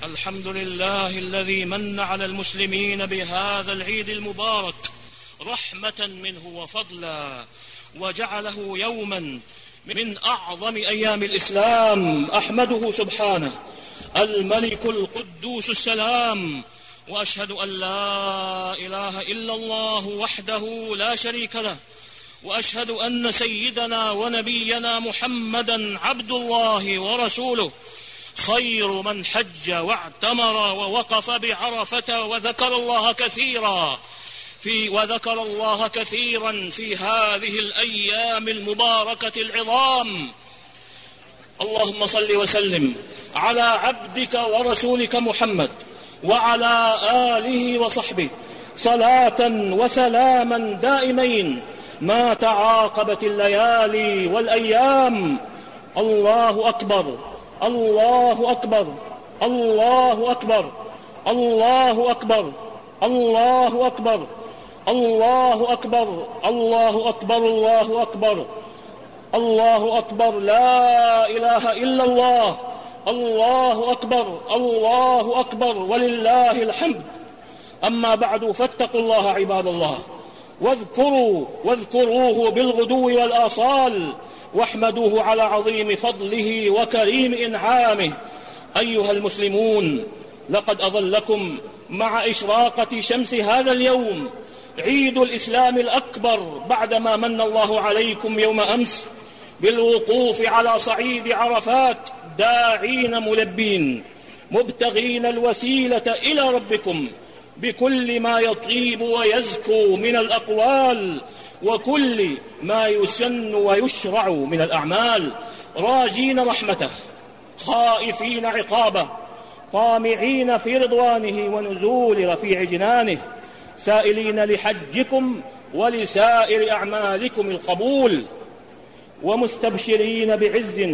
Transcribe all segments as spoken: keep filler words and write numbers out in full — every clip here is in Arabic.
الحمد لله الذي من على المسلمين بهذا العيد المبارك رحمة منه وفضلا، وجعله يوما من أعظم أيام الإسلام. أحمده سبحانه الملك القدوس السلام، وأشهد أن لا إله إلا الله وحده لا شريك له، وأشهد أن سيدنا ونبينا محمدا عبد الله ورسوله، خير من حج واعتمر ووقف بعرفة وذكر الله كثيرا في وذكر الله كثيرا في هذه الأيام المباركة العظام. اللهم صل وسلم على عبدك ورسولك محمد وعلى آله وصحبه صلاة وسلاما دائمين ما تعاقبت الليالي والأيام. الله أكبر، الله أكبر، الله أكبر، الله أكبر، الله أكبر، الله أكبر، الله أكبر، الله أكبر، الله أكبر، لا إله إلا الله، الله أكبر، الله أكبر، ولله الحمد. أما بعد، فاتقوا الله عباد الله، واذكروا واذكروه بالغدو والآصال، واحمدوه على عظيم فضله وكريم إنعامه. أيها المسلمون، لقد أظلكم مع إشراقة شمس هذا اليوم عيد الإسلام الأكبر، بعدما من الله عليكم يوم أمس بالوقوف على صعيد عرفات داعين ملبين مبتغين الوسيلة إلى ربكم بكل ما يطيب ويزكو من الأقوال وكل ما يسن ويشرع من الأعمال، راجين رحمته، خائفين عقابه، طامعين في رضوانه ونزول رفيع جنانه، سائلين لحجكم ولسائر أعمالكم القبول، ومستبشرين بعز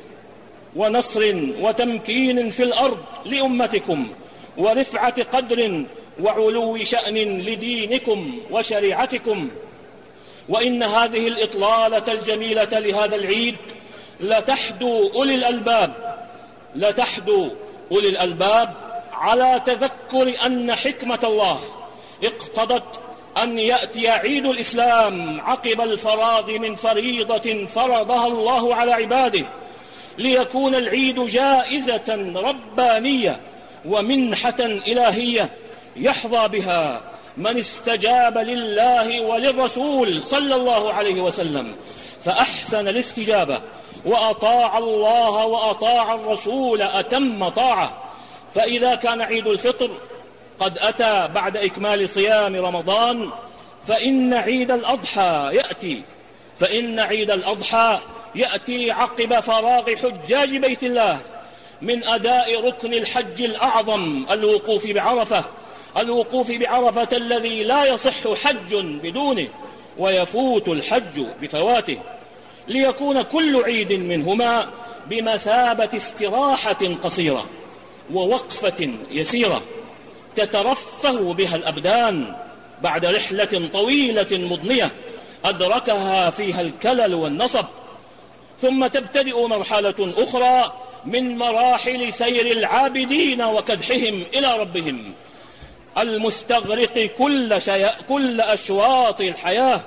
ونصر وتمكين في الأرض لأمتكم، ورفعة قدر وعلو شأن لدينكم وشريعتكم. وإن هذه الإطلالة الجميلة لهذا العيد لتحدو أولي الألباب لتحدو أولي الألباب على تذكر أن حكمة الله اقتضت أن يأتي عيد الإسلام عقب الفراغ من فريضة فرضها الله على عباده، ليكون العيد جائزة ربانية ومنحة إلهية يحظى بها من استجاب لله وللرسول صلى الله عليه وسلم فأحسن الاستجابة، وأطاع الله وأطاع الرسول أتم طاعة. فإذا كان عيد الفطر قد أتى بعد إكمال صيام رمضان، فإن عيد الأضحى يأتي فإن عيد الأضحى يأتي عقب فراغ حجاج بيت الله من أداء ركن الحج الأعظم، الوقوف بعرفة الوقوف بعرفة الذي لا يصح حج بدونه ويفوت الحج بفواته، ليكون كل عيد منهما بمثابة استراحة قصيرة ووقفة يسيرة تترفه بها الأبدان بعد رحلة طويلة مضنية أدركها فيها الكلل والنصب، ثم تبتدئ مرحلة أخرى من مراحل سير العابدين وكدحهم إلى ربهم المستغرق كل, شيء كل أشواط الحياة.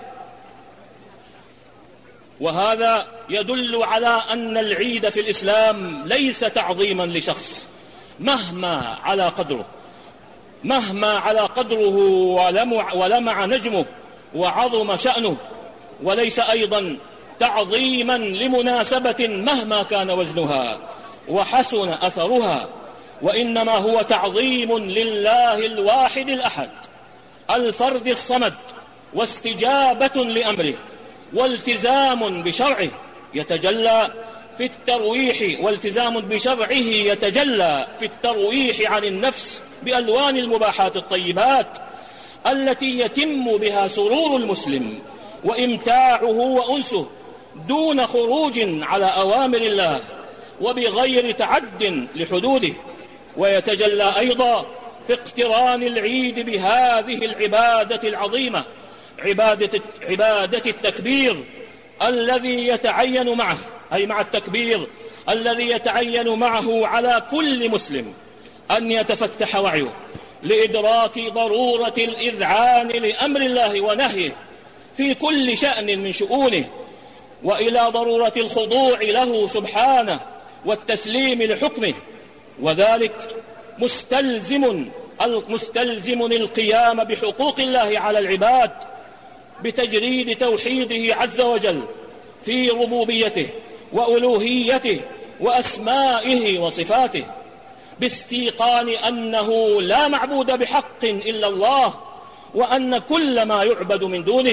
وهذا يدل على أن العيد في الإسلام ليس تعظيما لشخص مهما على قدره مهما على قدره ولمع, ولمع نجمه وعظم شأنه، وليس أيضا تعظيما لمناسبة مهما كان وزنها وحسن أثرها، وإنما هو تعظيم لله الواحد الأحد الفرد الصمد، واستجابة لأمره، والتزام بشرعه يتجلى في الترويح والتزام بشرعه يتجلى في الترويح عن النفس بألوان المباحات الطيبات التي يتم بها سرور المسلم وإمتاعه وأنسه دون خروج على أوامر الله وبغير تعد لحدوده. ويتجلى أيضا في اقتران العيد بهذه العبادة العظيمة، عبادة, عبادة التكبير الذي يتعين معه أي مع التكبير الذي يتعين معه على كل مسلم أن يتفتح وعيه لإدراك ضرورة الإذعان لأمر الله ونهيه في كل شأن من شؤونه، وإلى ضرورة الخضوع له سبحانه والتسليم لحكمه، وذلك مستلزم مستلزم القيام بحقوق الله على العباد بتجريد توحيده عز وجل في ربوبيته وألوهيته وأسمائه وصفاته، باستيقان أنه لا معبود بحق إلا الله، وأن كل ما يعبد من دونه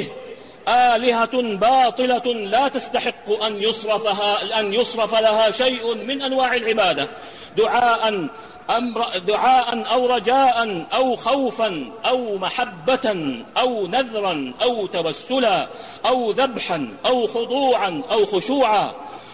آلهة باطلة لا تستحق أن يصرفها أن يصرف لها شيء من أنواع العبادة، دعاء أمر دعاء أو رجاء أو خوفا أو محبة أو نذرا أو توسلا أو ذبحا أو خضوعا أو خشوعا.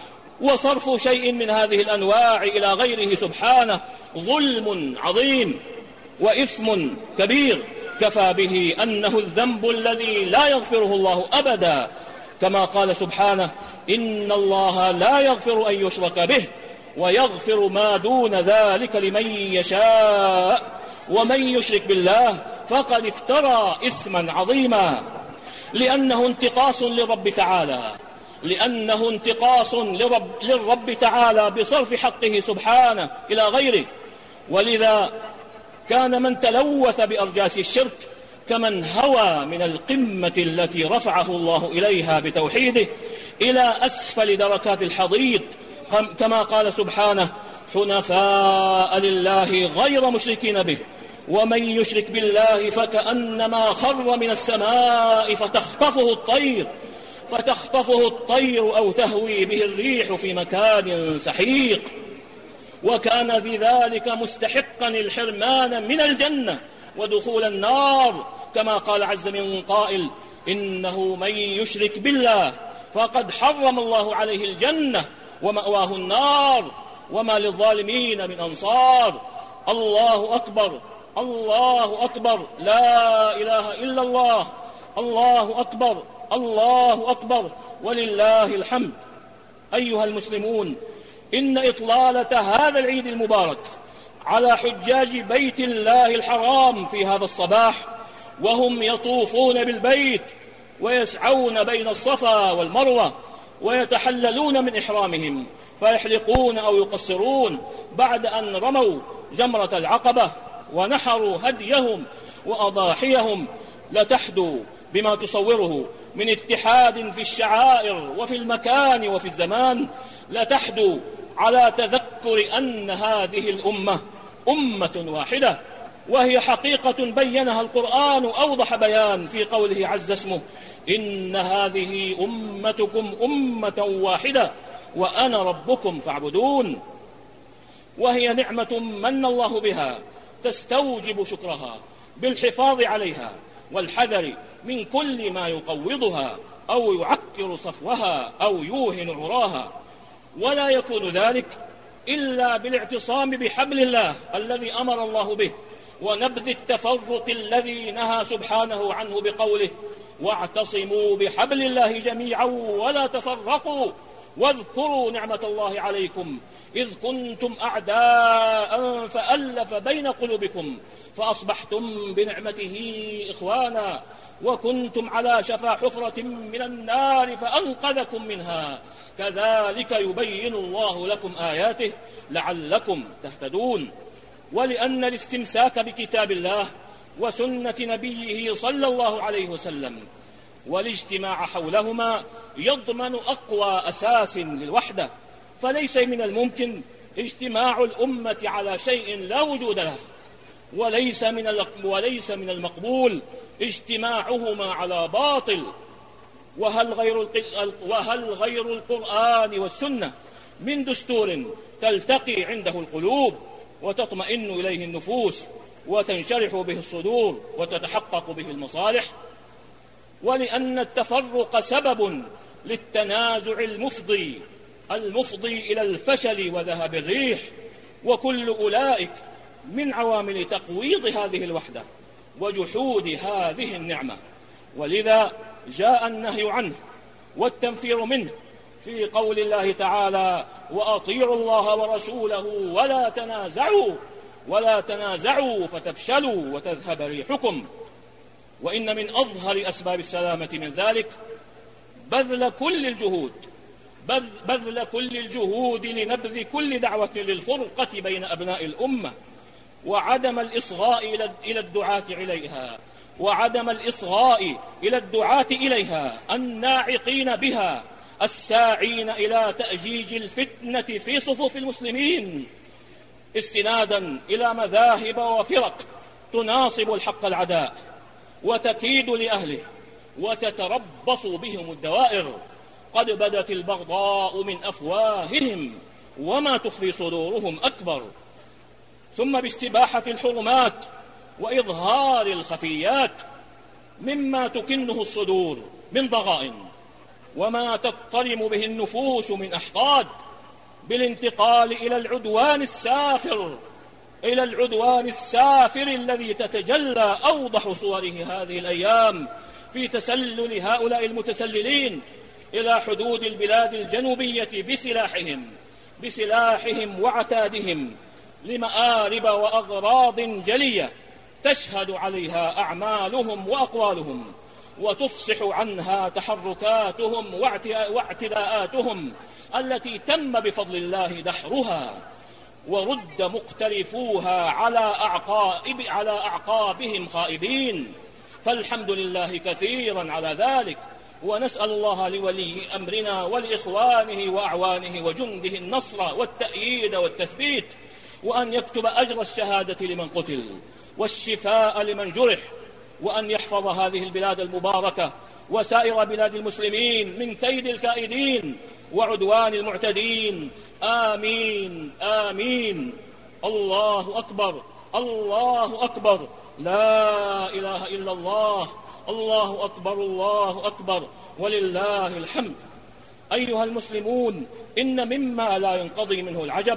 وصرف شيء من هذه الأنواع إلى غيره سبحانه ظلم عظيم وإثم كبير، كفى به أنه الذنب الذي لا يغفره الله أبدا، كما قال سبحانه: إن الله لا يغفر أن يشرك به ويغفر ما دون ذلك لمن يشاء، ومن يشرك بالله فقد افترى إثما عظيما، لأنه انتقاص للرب تعالى لأنه انتقاص لرب للرب تعالى بصرف حقه سبحانه إلى غيره. ولذا كان من تلوث بأرجاس الشرك كمن هوى من القمة التي رفعه الله إليها بتوحيده إلى أسفل دركات الحضيض، كما قال سبحانه: حنفاء لله غير مشركين به ومن يشرك بالله فكأنما خر من السماء فتخطفه الطير فتخطفه الطير أو تهوي به الريح في مكان سحيق، وكان في ذلك مستحقا الحرمان من الجنة ودخول النار، كما قال عز من قائل: إنه من يشرك بالله فقد حرم الله عليه الجنة ومأواه النار وما للظالمين من أنصار. الله أكبر، الله أكبر، لا إله إلا الله، الله أكبر، الله أكبر، ولله الحمد. أيها المسلمون، إن إطلالة هذا العيد المبارك على حجاج بيت الله الحرام في هذا الصباح وهم يطوفون بالبيت ويسعون بين الصفا والمروة ويتحللون من إحرامهم فيحلقون أو يقصرون بعد أن رموا جمرة العقبة ونحروا هديهم وأضاحيهم، لتحدو بما تصوره من اتحاد في الشعائر وفي المكان وفي الزمان، لتحدو على تذكر أن هذه الأمة أمة واحدة، وهي حقيقة بينها القرآن أوضح بيان في قوله عز اسمه: إن هذه أمتكم أمة واحدة وأنا ربكم فاعبدون. وهي نعمة من الله بها تستوجب شكرها بالحفاظ عليها والحذر من كل ما يقوضها أو يعكر صفوها أو يوهن عراها، ولا يكون ذلك إلا بالاعتصام بحبل الله الذي أمر الله به، ونبذ التفرق الذي نهى سبحانه عنه بقوله: واعتصموا بحبل الله جميعا ولا تفرقوا واذكروا نعمة الله عليكم إذ كنتم أعداء فألف بين قلوبكم فأصبحتم بنعمته إخوانا وكنتم على شفا حفرة من النار فأنقذكم منها كذلك يبين الله لكم آياته لعلكم تهتدون. ولأن الاستمساك بكتاب الله وسنة نبيه صلى الله عليه وسلم والاجتماع حولهما يضمن أقوى أساس للوحدة، فليس من الممكن اجتماع الأمة على شيء لا وجود له، وليس من وليس من المقبول اجتماعهما على باطل. وهل غير وهل غير القرآن والسنة من دستور تلتقي عنده القلوب وتطمئن إليه النفوس وتنشرح به الصدور وتتحقق به المصالح؟ ولأن التفرق سبب للتنازع المفضي المفضي إلى الفشل وذهب الريح، وكل أولئك من عوامل تقويض هذه الوحدة وجحود هذه النعمة. ولذا جاء النهي عنه والتنفير منه في قول الله تعالى: وأطيعوا الله ورسوله ولا تنازعوا ولا تنازعوا فتفشلوا وتذهب ريحكم. وإن من أظهر أسباب السلامة من ذلك بذل كل الجهود بذل كل الجهود لنبذ كل دعوة للفرقة بين أبناء الأمة، وعدم الإصغاء إلى الدعاة إليها وعدم الإصغاء إلى الدعاة إليها الناعقين بها الساعين إلى تأجيج الفتنة في صفوف المسلمين، استنادا إلى مذاهب وفرق تناصب الحق العداء وتكيد لأهله وتتربص بهم الدوائر. قد بدت البغضاء من أفواههم وما تخفي صدورهم أكبر. ثم باستباحة الحرمات وإظهار الخفيات مما تكنه الصدور من ضغائن وما تضطرم به النفوس من أحقاد، بالانتقال إلى العدوان السافر إلى العدوان السافر الذي تتجلى أوضح صوره هذه الأيام في تسلل هؤلاء المتسللين إلى حدود البلاد الجنوبية بسلاحهم بسلاحهم وعتادهم لمآرب وأغراض جلية تشهد عليها أعمالهم وأقوالهم وتفصح عنها تحركاتهم واعتداءاتهم التي تم بفضل الله دحرها، ورد مقترفوها على أعقاب على أعقابهم خائبين. فالحمد لله كثيرا على ذلك، ونسأل الله لولي أمرنا ولإخوانه وأعوانه وجنده النصر والتأييد والتثبيت، وأن يكتب أجر الشهادة لمن قتل والشفاء لمن جرح، وأن يحفظ هذه البلاد المباركة وسائر بلاد المسلمين من كيد الكائدين وعدوان المعتدين. آمين آمين. الله أكبر الله أكبر، لا إله إلا الله، الله أكبر الله أكبر، ولله الحمد. أيها المسلمون، إن مما لا ينقضي منه العجب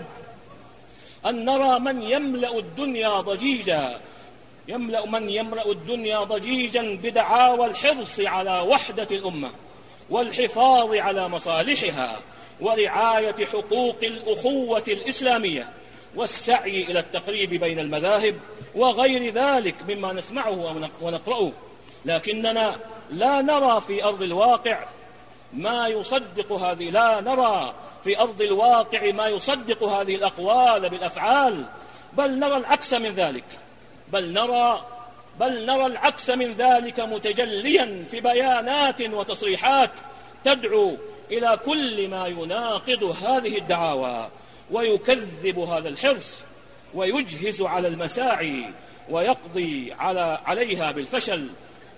أن نرى من يملأ الدنيا ضجيجا يملأ من يملأ الدنيا ضجيجا بدعاوى الحرص على وحدة الأمة والحفاظ على مصالحها ورعاية حقوق الأخوة الإسلامية والسعي إلى التقريب بين المذاهب وغير ذلك مما نسمعه ونقرأه، لكننا لا نرى في أرض الواقع ما يصدق هذه لا نرى في أرض الواقع ما يصدق هذه الأقوال بالأفعال، بل نرى العكس من ذلك بل نرى بل نرى العكس من ذلك متجليا في بيانات وتصريحات تدعو إلى كل ما يناقض هذه الدعاوى ويكذب هذا الحرص ويجهز على المساعي ويقضي على عليها بالفشل.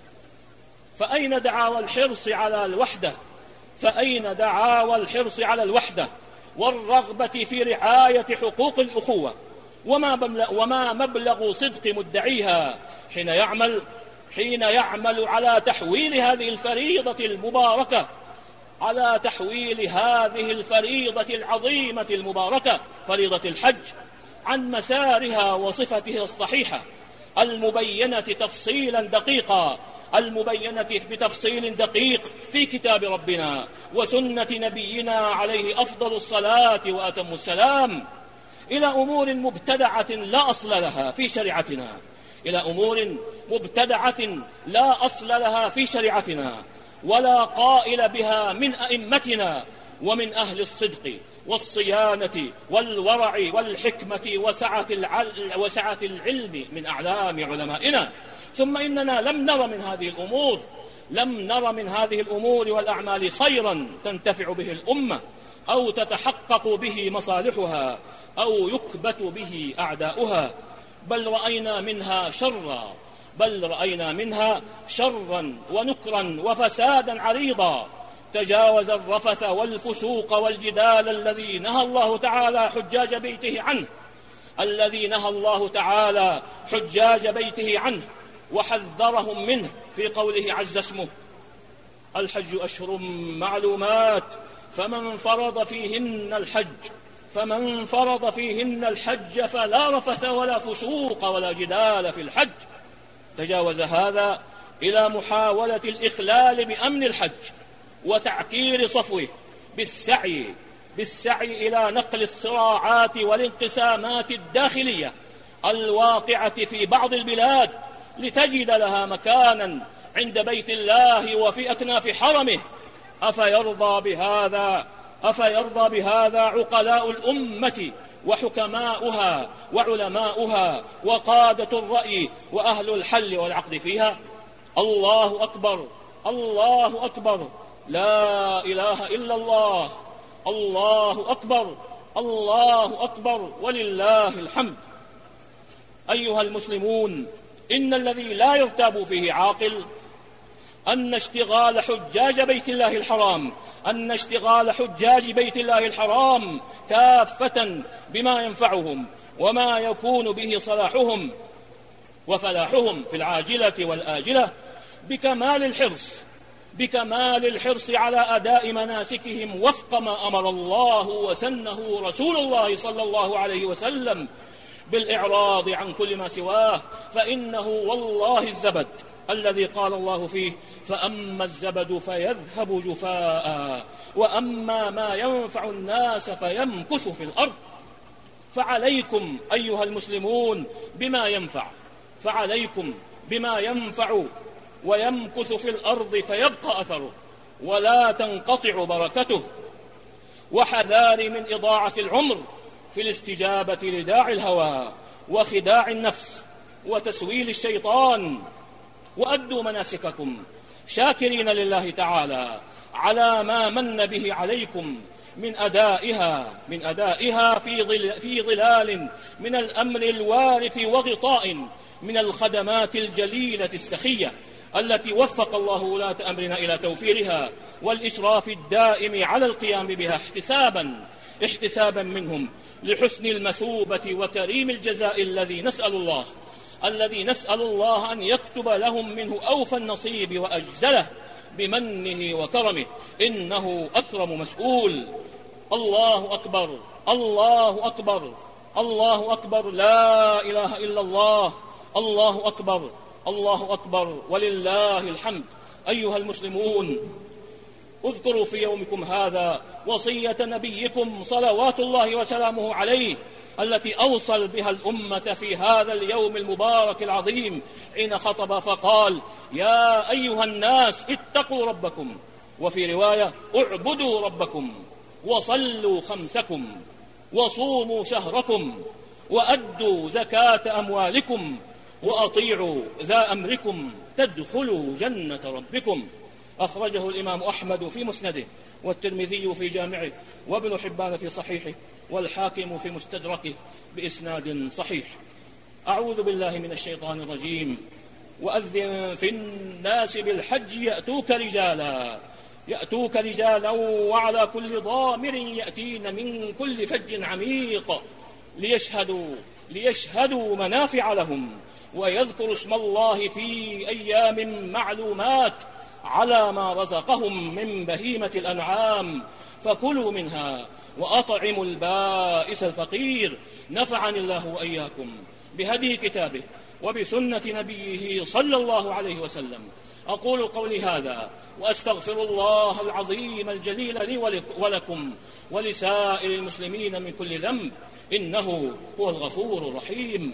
فأين دعاوى الحرص على الوحدة فأين دعاوى الحرص على الوحدة والرغبة في رعاية حقوق الأخوة؟ وما وما مبلغ صدق مدعيها حين يعمل حين يعمل على تحويل هذه الفريضة المباركة على تحويل هذه الفريضة العظيمة المباركة فريضة الحج عن مسارها وصفتها الصحيحة المبينة تفصيلا دقيقا المبينة بتفصيل دقيق في كتاب ربنا وسنة نبينا عليه أفضل الصلاة وأتم السلام، إلى أمور مبتدعة لا أصل لها في شريعتنا إلى أمور مبتدعة لا أصل لها في شريعتنا ولا قائل بها من أئمتنا ومن أهل الصدق والصيانة والورع والحكمة وسعة وسعة العلم من أعلام علمائنا. ثم إننا لم نر من هذه الأمور لم نر من هذه الأمور والأعمال خيرا تنتفع به الأمة أو تتحقق به مصالحها أو يكبت به أعداؤها، بل رأينا منها شرا بل رأينا منها شرا ونكرا وفسادا عريضا تجاوز الرفث والفسوق والجدال الذي نهى الله تعالى حجاج بيته عنه الذي نهى الله تعالى حجاج بيته عنه وحذرهم منه في قوله عز اسمه: الحج أشهر معلومات فمن فرض فيهن الحج فمن فرض فيهن الحج فلا رفث ولا فسوق ولا جدال في الحج. تجاوز هذا إلى محاولة الإخلال بأمن الحج وتعكير صفوه بالسعي بالسعي إلى نقل الصراعات والانقسامات الداخلية الواقعة في بعض البلاد لتجد لها مكانا عند بيت الله وفي أكناف حرمه. أفيرضى بهذا أفيرضى بهذا عقلاء الأمة وحكماؤها وعلماؤها وقادة الرأي وأهل الحل والعقد فيها؟ الله أكبر، الله أكبر، لا إله إلا الله، الله أكبر، الله أكبر، ولله الحمد. أيها المسلمون، إن الذي لا يرتاب فيه عاقل أن اشتغال حجاج بيت الله الحرام أن اشتغال حجاج بيت الله الحرام كافة بما ينفعهم وما يكون به صلاحهم وفلاحهم في العاجلة والآجلة بكمال الحرص بكمال الحرص على أداء مناسكهم وفق ما أمر الله وسنه رسول الله صلى الله عليه وسلم، بالإعراض عن كل ما سواه، فإنه والله الزبد الذي قال الله فيه: فأما الزبد فيذهب جفاء وأما ما ينفع الناس فيمكث في الأرض. فعليكم أيها المسلمون بما ينفع فعليكم بما ينفع ويمكث في الأرض فيبقى أثره ولا تنقطع بركته، وحذار من إضاعة العمر في الاستجابة لداعي الهوى وخداع النفس وتسويل الشيطان. وأدوا مناسككم شاكرين لله تعالى على ما من به عليكم من أدائها من أدائها في ظل في ظلال من الأمر الوارث وغطاء من الخدمات الجليلة السخية التي وفق الله ولاة أمرنا إلى توفيرها والإشراف الدائم على القيام بها احتسابا احتسابا منهم لحسن المثوبة وكريم الجزاء الذي نسأل الله الذي نسأل الله أن يكتب لهم منه أوفى النصيب وأجزله بمنه وكرمه، إنه أكرم مسؤول. الله أكبر، الله أكبر، الله أكبر، لا إله إلا الله، الله أكبر، الله أكبر، ولله الحمد. أيها المسلمون، اذكروا في يومكم هذا وصية نبيكم صلوات الله وسلامه عليه التي أوصل بها الأمة في هذا اليوم المبارك العظيم حين خطب فقال: يا أيها الناس اتقوا ربكم، وفي رواية: اعبدوا ربكم، وصلوا خمسكم، وصوموا شهركم، وأدوا زكاة أموالكم، وأطيعوا ذا أمركم تدخلوا جنة ربكم. أخرجه الإمام أحمد في مسنده، والترمذي في جامعه، وابن حبان في صحيحه، والحاكم في مستدركه بإسناد صحيح. أعوذ بالله من الشيطان الرجيم. وأذن في الناس بالحج يأتوك رجالا يأتوك رجالا وعلى كل ضامر يأتين من كل فج عميق ليشهدوا ليشهدوا منافع لهم ويذكروا اسم الله في أيام معلومات على ما رزقهم من بهيمة الأنعام فكلوا منها وأطعموا البائس الفقير. نفعني الله وإياكم بهدي كتابه وبسنة نبيه صلى الله عليه وسلم. أقول قولي هذا وأستغفر الله العظيم الجليل لي ولكم ولسائر المسلمين من كل ذنب، إنه هو الغفور الرحيم.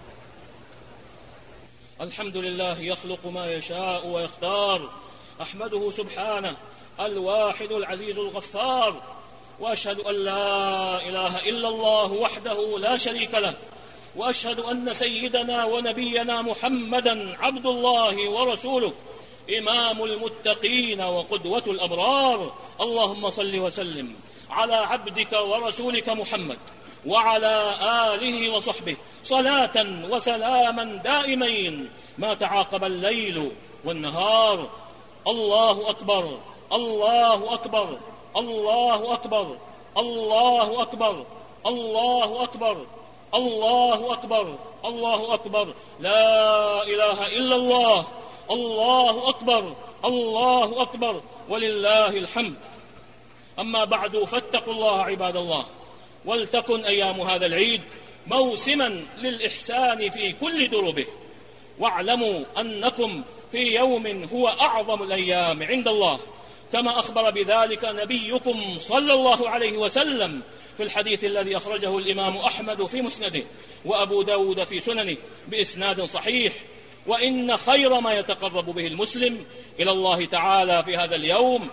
الحمد لله يخلق ما يشاء ويختار، أحمده سبحانه الواحد العزيز الغفار، وأشهد أن لا إله إلا الله وحده لا شريك له، وأشهد أن سيدنا ونبينا محمدا عبد الله ورسوله، إمام المتقين وقدوة الأبرار. اللهم صل وسلم على عبدك ورسولك محمد وعلى آله وصحبه صلاة وسلاما دائمين ما تعاقب الليل والنهار. الله أكبر، الله أكبر، الله أكبر، الله أكبر، الله أكبر، الله أكبر، الله أكبر، لا إله إلا الله، الله أكبر، الله أكبر، ولله الحمد. أما بعد، فاتقوا الله عباد الله، ولتكن أيام هذا العيد موسما للإحسان في كل دربه، واعلموا أنكم في يوم هو أعظم الأيام عند الله، كما أخبر بذلك نبيكم صلى الله عليه وسلم في الحديث الذي أخرجه الإمام أحمد في مسنده وأبو داود في سننه بإسناد صحيح: وإن خير ما يتقرب به المسلم إلى الله تعالى في هذا اليوم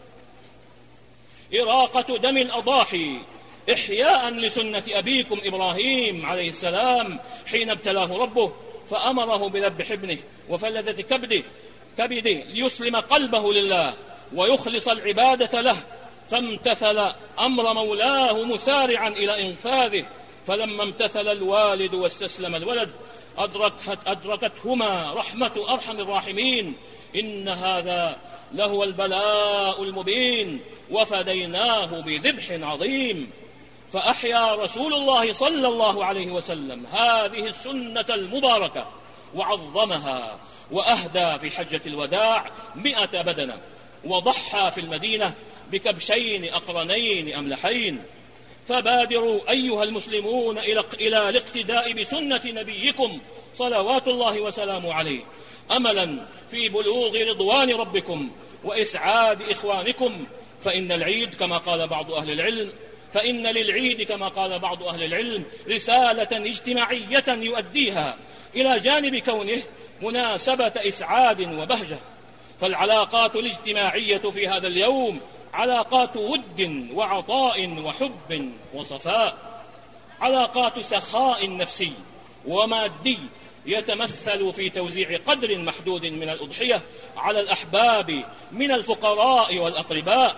إراقة دم الأضاحي، إحياء لسنة أبيكم إبراهيم عليه السلام حين ابتلاه ربه فأمره بذبح ابنه وفلذة كبده كبده ليسلم قلبه لله ويخلص العبادة له، فامتثل أمر مولاه مسارعا إلى إنفاذه. فلما امتثل الوالد واستسلم الولد أدركت أدركتهما رحمة أرحم الراحمين. إن هذا لهو البلاء المبين وفديناه بذبح عظيم. فأحيا رسول الله صلى الله عليه وسلم هذه السنة المباركة وعظمها، وأهدى في حجة الوداع مئة بدنة، وضحى في المدينة بكبشين أقرنين أملحين. فبادروا أيها المسلمون إلى الاقتداء بسنة نبيكم صلوات الله وسلامه عليه، أملا في بلوغ رضوان ربكم وإسعاد إخوانكم. فإن العيد كما قال بعض أهل العلم فإن للعيد كما قال بعض أهل العلم رسالة اجتماعية يؤديها إلى جانب كونه مناسبة إسعاد وبهجة. فالعلاقات الاجتماعية في هذا اليوم علاقات ود وعطاء وحب وصفاء، علاقات سخاء نفسي ومادي يتمثل في توزيع قدر محدود من الأضحية على الأحباب من الفقراء والأقرباء،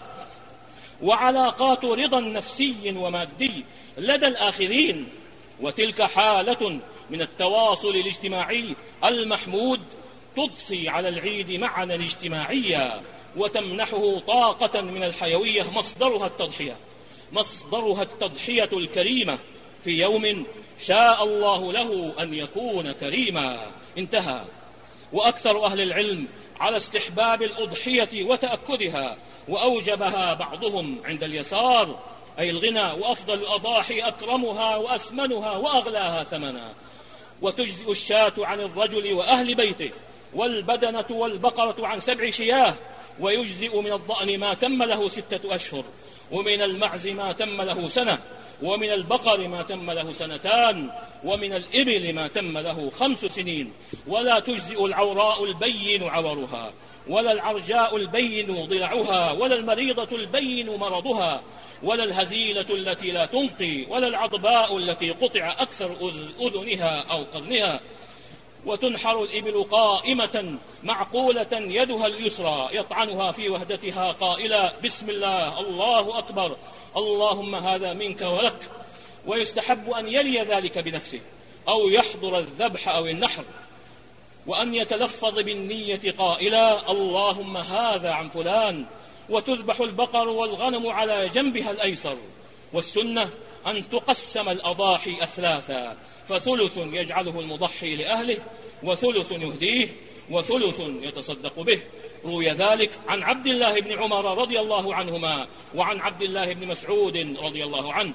وعلاقات رضا نفسي ومادي لدى الآخرين. وتلك حالة من التواصل الاجتماعي المحمود تضفي على العيد معنى اجتماعيا وتمنحه طاقة من الحيوية مصدرها التضحية مصدرها التضحية الكريمة في يوم شاء الله له أن يكون كريما. انتهى. وأكثر أهل العلم على استحباب الأضحية وتأكدها، وأوجبها بعضهم عند اليسار أي الغنى، وأفضل الأضاحي أكرمها وأسمنها وأغلاها ثمنا. وتجزئ الشاة عن الرجل وأهل بيته، والبدنة والبقرة عن سبع شياه، ويجزئ من الضأن ما تم له ستة أشهر، ومن المعز ما تم له سنة، ومن البقر ما تم له سنتان، ومن الإبل ما تم له خمس سنين. ولا تجزئ العوراء البين عورها، ولا العرجاء البين ضلعها، ولا المريضة البين مرضها، ولا الهزيلة التي لا تنقي، ولا العضباء التي قطع أكثر أذنها أو قرنها. وتنحر الإبل قائمة معقولة يدها اليسرى يطعنها في وهدتها قائلا: بسم الله، الله أكبر، اللهم هذا منك ولك. ويستحب أن يلي ذلك بنفسه أو يحضر الذبح أو النحر، وأن يتلفظ بالنية قائلا: اللهم هذا عن فلان. وتذبح البقر والغنم على جنبها الأيسر. والسنة أن تقسم الأضاحي أثلاثا، فثلث يجعله المضحي لأهله، وثلث يهديه، وثلث يتصدق به. روي ذلك عن عبد الله بن عمر رضي الله عنهما وعن عبد الله بن مسعود رضي الله عنه.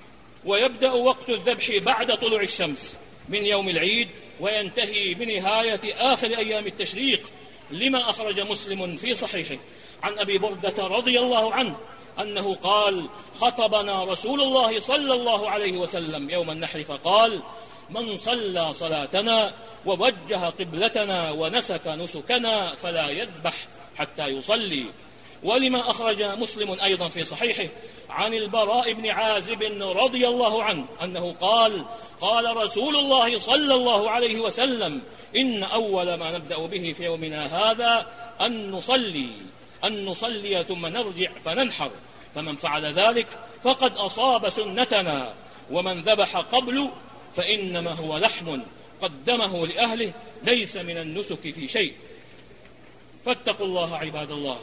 ويبدأ وقت الذبح بعد طلوع الشمس من يوم العيد، وينتهي بنهاية آخر أيام التشريق، لما أخرج مسلم في صحيحه عن أبي بردة رضي الله عنه أنه قال: خطبنا رسول الله صلى الله عليه وسلم يوم النحر فقال: من صلى صلاتنا ووجه قبلتنا ونسك نسكنا فلا يذبح حتى يصلي. ولما أخرج مسلم أيضا في صحيحه عن البراء بن عازب رضي الله عنه أنه قال: قال رسول الله صلى الله عليه وسلم: إن أول ما نبدأ به في يومنا هذا أن نصلي أن نصلي ثم نرجع فننحر، فمن فعل ذلك فقد أصاب سنتنا، ومن ذبح قبل فإنما هو لحم قدمه لأهله ليس من النسك في شيء. فاتقوا الله عباد الله،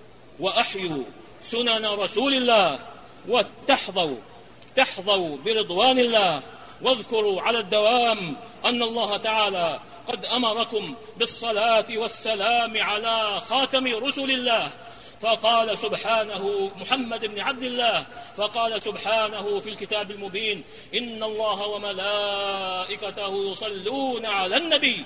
وأحيوا سنن رسول الله، وتحظوا تحظوا برضوان الله. واذكروا على الدوام أن الله تعالى قد أمركم بالصلاة والسلام على خاتم رسل الله، فقال سبحانه محمد بن عبد الله فقال سبحانه في الكتاب المبين: إن الله وملائكته يصلون على النبي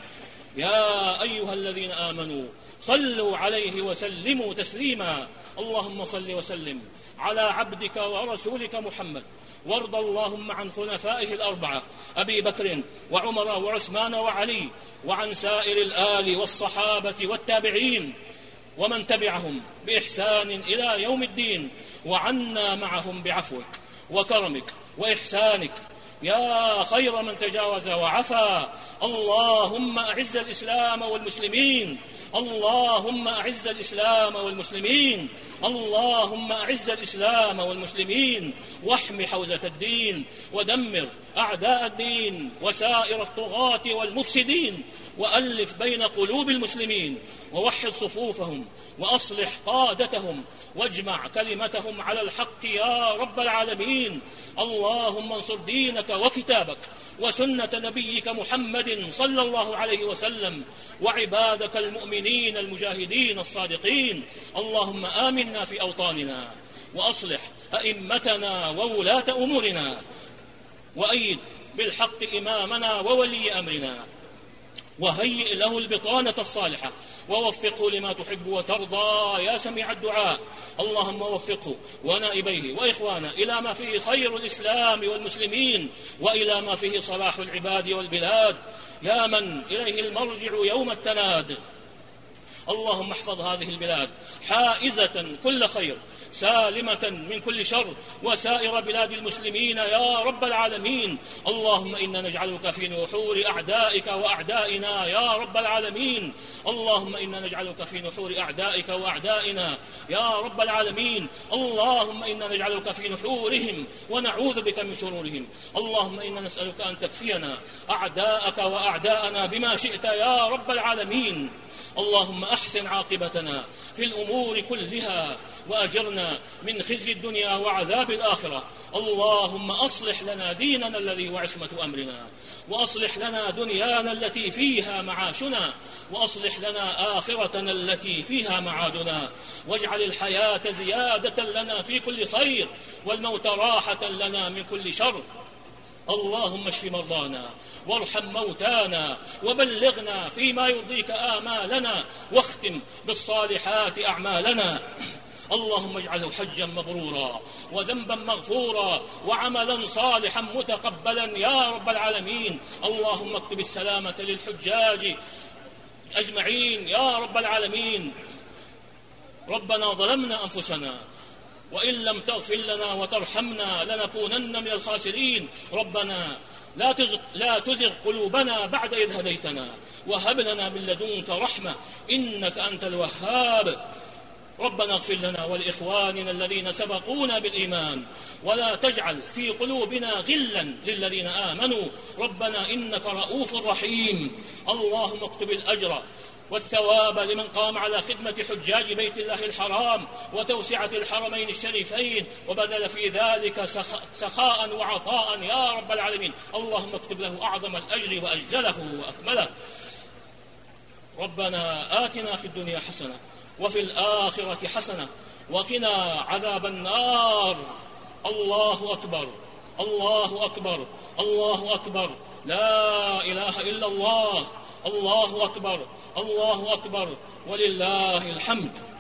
يا أيها الذين آمنوا صلوا عليه وسلموا تسليما. اللهم صل وسلم على عبدك ورسولك محمد وارض اللهم عن خلفائه الأربعة أبي بكر وعمر وعثمان وعلي، وعن سائر الآل والصحابة والتابعين ومن تبعهم بإحسان إلى يوم الدين، وعنا معهم بعفوك وكرمك وإحسانك يا خير من تجاوز وعفا. اللهم أعز الإسلام والمسلمين، اللهم أعز الإسلام والمسلمين، اللهم أعز الإسلام والمسلمين، واحم حوزة الدين، ودمر أعداء الدين وسائر الطغاة والمفسدين، وألف بين قلوب المسلمين، ووحد صفوفهم، وأصلح قادتهم، واجمع كلمتهم على الحق يا رب العالمين. اللهم انصر دينك وكتابك وسنة نبيك محمد صلى الله عليه وسلم، وعبادك المؤمنين المجاهدين الصادقين. اللهم آمنا في أوطاننا، وأصلح أئمتنا وولاة أمورنا، وأيد بالحق إمامنا وولي أمرنا، وهيئ له البطانة الصالحة، ووفقه لما تحب وترضى يا سميع الدعاء. اللهم وفقه ونائبيه وإخوانا إلى ما فيه خير الإسلام والمسلمين، وإلى ما فيه صلاح العباد والبلاد، يا من إليه المرجع يوم التناد. اللهم احفظ هذه البلاد حائزة كل خير، سالمة من كل شر، وسائر بلاد المسلمين يا رب العالمين. اللهم إنا نجعلك في نحور أعدائك وأعدائنا يا رب العالمين. اللهم إنا نجعلك في نحور أعدائك وأعدائنا يا رب العالمين. اللهم إنا نجعلك في نحورهم ونعوذ بك من شرورهم. اللهم إنا نسألك أن تكفينا أعداءك وأعداءنا بما شئت يا رب العالمين. اللهم أحسن عاقبتنا في الأمور كلها، وأجرنا من خزي الدنيا وعذاب الآخرة. اللهم أصلح لنا ديننا الذي هو عصمة أمرنا، وأصلح لنا دنيانا التي فيها معاشنا، وأصلح لنا آخرتنا التي فيها معادنا، واجعل الحياة زيادة لنا في كل خير، والموت راحة لنا من كل شر. اللهم اشف مرضانا وارحم موتانا، وبلغنا فيما يرضيك آمالنا، واختم بالصالحات أعمالنا. اللهم اجعله حجا مبرورا، وذنبا مغفورا، وعملا صالحا متقبلا يا رب العالمين. اللهم اكتب السلامة للحجاج أجمعين يا رب العالمين. ربنا ظلمنا أنفسنا، وإن لم تغفر لنا وترحمنا لنكونن من الخاسرين. ربنا لا تزغ, لا تزغ قلوبنا بعد إذ هديتنا، وهب لنا من لدنك رحمة إنك أنت الوهاب. ربنا اغفر لنا ولإخواننا الذين سبقونا بالإيمان، ولا تجعل في قلوبنا غلا للذين آمنوا. ربنا إنك رؤوف رحيم. اللهم اكتب الأجر والثواب لمن قام على خدمة حجاج بيت الله الحرام وتوسعة الحرمين الشريفين، وبذل في ذلك سخاء وعطاء يا رب العالمين. اللهم اكتب له أعظم الأجر وأجزله وأكمله. ربنا آتنا في الدنيا حسنة وفي الآخرة حسنة وقنا عذاب النار. الله أكبر، الله أكبر، الله أكبر، لا إله إلا الله. الله أكبر، الله أكبر، ولله الحمد.